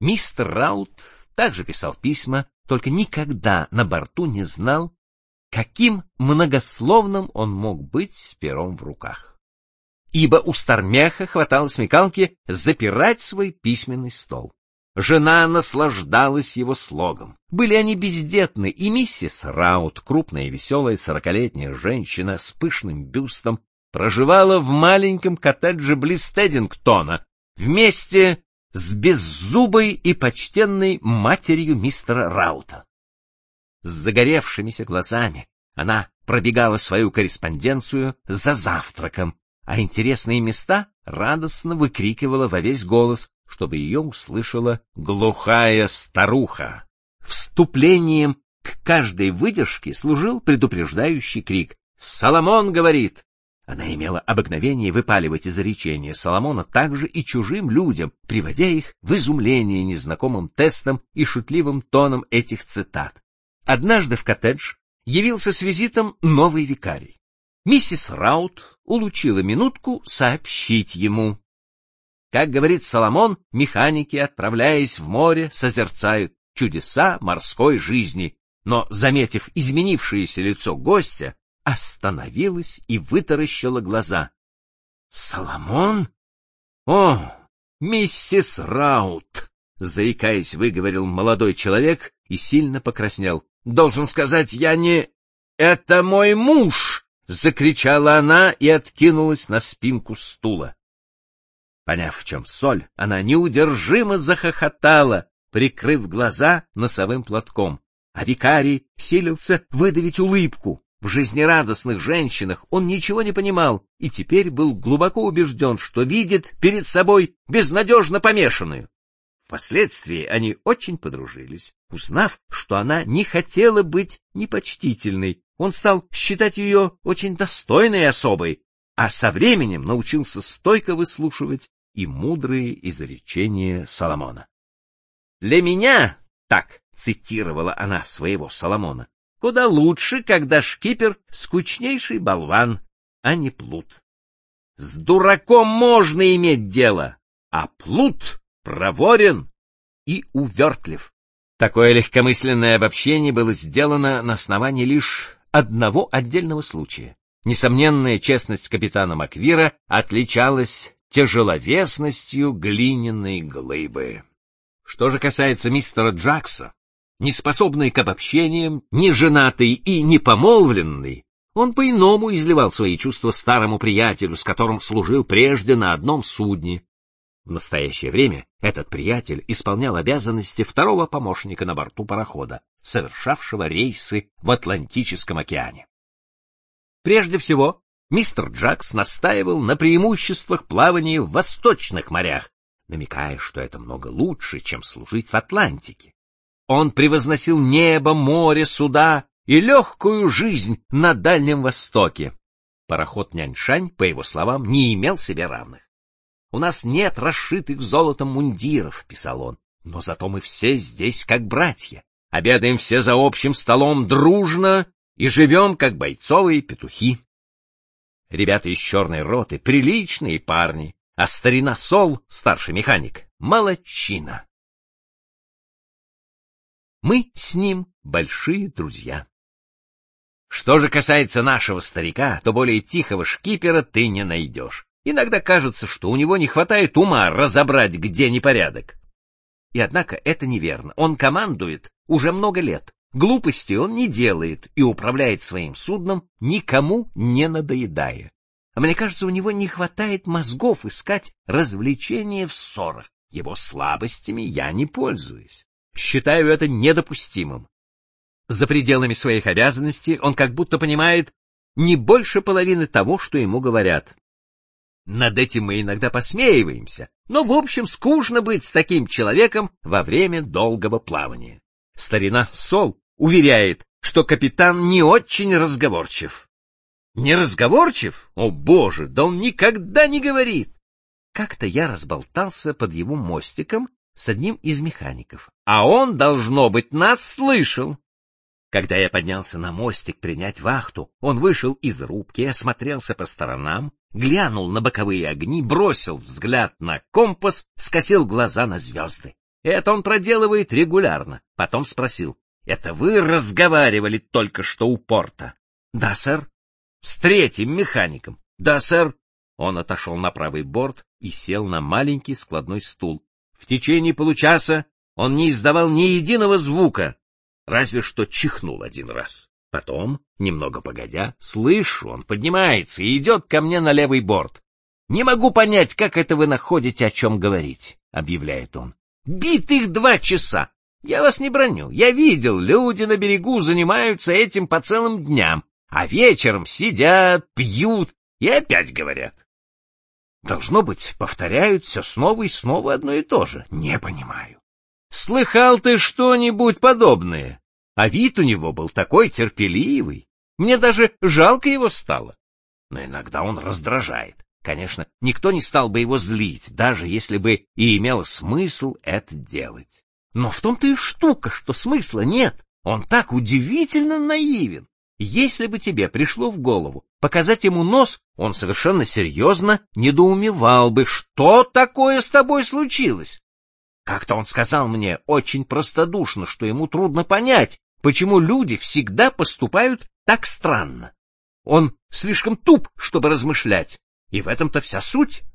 Мистер Раут также писал письма, только никогда на борту не знал, каким многословным он мог быть с пером в руках. Ибо у Стармеха хватало смекалки запирать свой письменный стол. Жена наслаждалась его слогом. Были они бездетны, и миссис Раут, крупная и веселая 40-летняя женщина с пышным бюстом, проживала в маленьком коттедже близ Эддингтона вместе с беззубой и почтенной матерью мистера Раута. С загоревшимися глазами она пробегала свою корреспонденцию за завтраком, а интересные места радостно выкрикивала во весь голос, чтобы ее услышала глухая старуха. Вступлением к каждой выдержке служил предупреждающий крик «Соломон говорит!». Она имела обыкновение выпаливать изречения Соломона также и чужим людям, приводя их в изумление незнакомым тестом и шутливым тоном этих цитат. Однажды в коттедж явился с визитом новый викарий. Миссис Раут улучила минутку сообщить ему. Как говорит Соломон, механики, отправляясь в море, созерцают чудеса морской жизни, но, заметив изменившееся лицо гостя, остановилась и вытаращила глаза. — Соломон? — О, миссис Раут! — заикаясь, выговорил молодой человек и сильно покраснел. — Должен сказать, я не... — Это мой муж! — закричала она и откинулась на спинку стула. Поняв, в чем соль, она неудержимо захохотала, прикрыв глаза носовым платком, а викарий силился выдавить улыбку. В жизнерадостных женщинах он ничего не понимал и теперь был глубоко убежден, что видит перед собой безнадежно помешанную. Впоследствии они очень подружились. Узнав, что она не хотела быть непочтительной, он стал считать ее очень достойной особой, а со временем научился стойко выслушивать и мудрые изречения Соломона. «Для меня, — так цитировала она своего Соломона, — куда лучше, когда шкипер — скучнейший болван, а не плут. С дураком можно иметь дело, а плут проворен и увертлив». Такое легкомысленное обобщение было сделано на основании лишь одного отдельного случая. Несомненная честность капитана Маквира отличалась тяжеловесностью глиняной глыбы. Что же касается мистера Джакса, неспособный к обобщениям, неженатый и непомолвленный, он по-иному изливал свои чувства старому приятелю, с которым служил прежде на одном судне. В настоящее время этот приятель исполнял обязанности второго помощника на борту парохода, совершавшего рейсы в Атлантическом океане. Прежде всего, мистер Джакс настаивал на преимуществах плавания в восточных морях, намекая, что это много лучше, чем служить в Атлантике. Он превозносил небо, море, суда и легкую жизнь на Дальнем Востоке. Пароход Няньшань, по его словам, не имел себе равных. «У нас нет расшитых золотом мундиров», — писал он, — «но зато мы все здесь как братья, обедаем все за общим столом дружно и живем как бойцовые петухи. Ребята из черной роты — приличные парни, а старина Сол, старший механик, — молодчина. Мы с ним большие друзья. Что же касается нашего старика, то более тихого шкипера ты не найдешь. Иногда кажется, что у него не хватает ума разобрать, где непорядок. И однако это неверно. Он командует уже много лет. Глупости он не делает и управляет своим судном, никому не надоедая. А мне кажется, у него не хватает мозгов искать развлечения в ссорах. Его слабостями я не пользуюсь. Считаю это недопустимым. За пределами своих обязанностей он как будто понимает не больше половины того, что ему говорят. Над этим мы иногда посмеиваемся, но, в общем, скучно быть с таким человеком во время долгого плавания. Старина Сол уверяет, что капитан не очень разговорчив. Не разговорчив? О, боже, да он никогда не говорит. Как-то я разболтался под его мостиком с одним из механиков, а он, должно быть, нас слышал. Когда я поднялся на мостик принять вахту, он вышел из рубки, осмотрелся по сторонам, глянул на боковые огни, бросил взгляд на компас, скосил глаза на звезды. Это он проделывает регулярно. Потом спросил: «Это вы разговаривали только что у порта?» «Да, сэр». «С третьим механиком?» «Да, сэр». Он отошел на правый борт и сел на маленький складной стул. В течение получаса он не издавал ни единого звука, разве что чихнул один раз. Потом, немного погодя, слышу, он поднимается и идет ко мне на левый борт. «Не могу понять, как это вы находите, о чем говорить», — объявляет он. «Битых 2 часа! Я вас не браню. Я видел, люди на берегу занимаются этим по целым дням, а вечером сидят, пьют и опять говорят. Должно быть, повторяют все снова и снова одно и то же. Не понимаю. Слыхал ты что-нибудь подобное?» А вид у него был такой терпеливый. Мне даже жалко его стало. Но иногда он раздражает. Конечно, никто не стал бы его злить, даже если бы и имело смысл это делать. Но в том-то и штука, что смысла нет. Он так удивительно наивен. Если бы тебе пришло в голову показать ему нос, он совершенно серьезно недоумевал бы, что такое с тобой случилось. Как-то он сказал мне очень простодушно, что ему трудно понять, почему люди всегда поступают так странно. Он слишком туп, чтобы размышлять, и в этом-то вся суть.